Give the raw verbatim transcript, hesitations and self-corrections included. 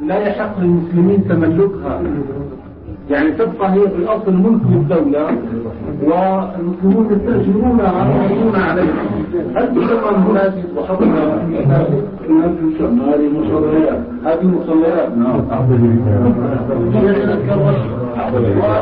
لا يحق للمسلمين تملكها، يعني تبقى هي في الأصل ملك للدولة والمسلمون يستأجرونها ويعيشون عليها. هل تسمى المناسب وحكم هذه مصليات؟ هذه مصليات نعم.